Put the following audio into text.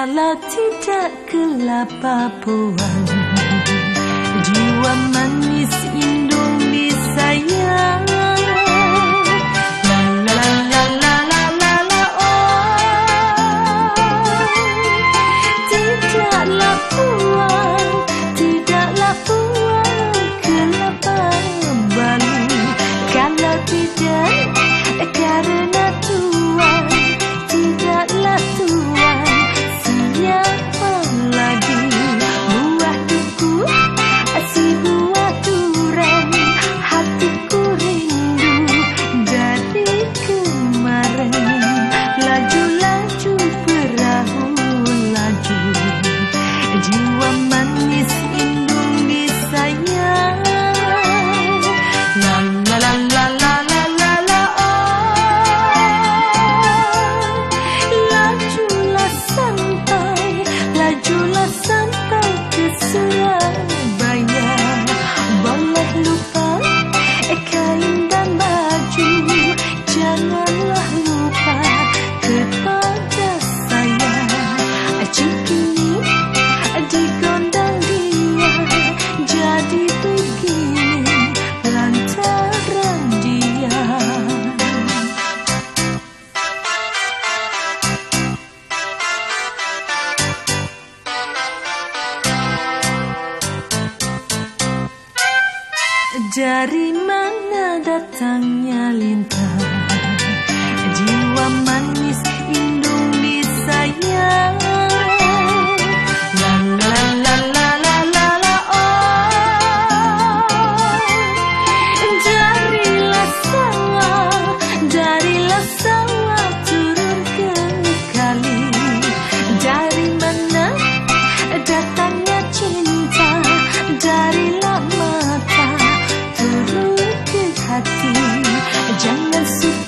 Kalau tidak kelapa puan, jiwa manis Indonesia. La la la la la la la oh. Tidaklah puan, tidaklah puan kelapa Bali. Kalau tidak karena tuan, tidaklah tuan. Siapa lagi? Buah duku, si buah durian, hatiku rindu dari kemarin. Laju-laju perahu laju, jiwa manis Indonesia. La la la la la la la la oh. Lajulah sampai ke Surabaya. Boleh lupa kain dan baju, janganlah lupa kepada saya. Cikini digondang dia, jadi begini lantaran dia. Dari mana datangnya lintang, jiwa manis Indonesia. La la la la la la la oh. Darilah sawah turun ke kali. Dari mana datangnya cinta, darilah mata turun ke hati. Jangan suka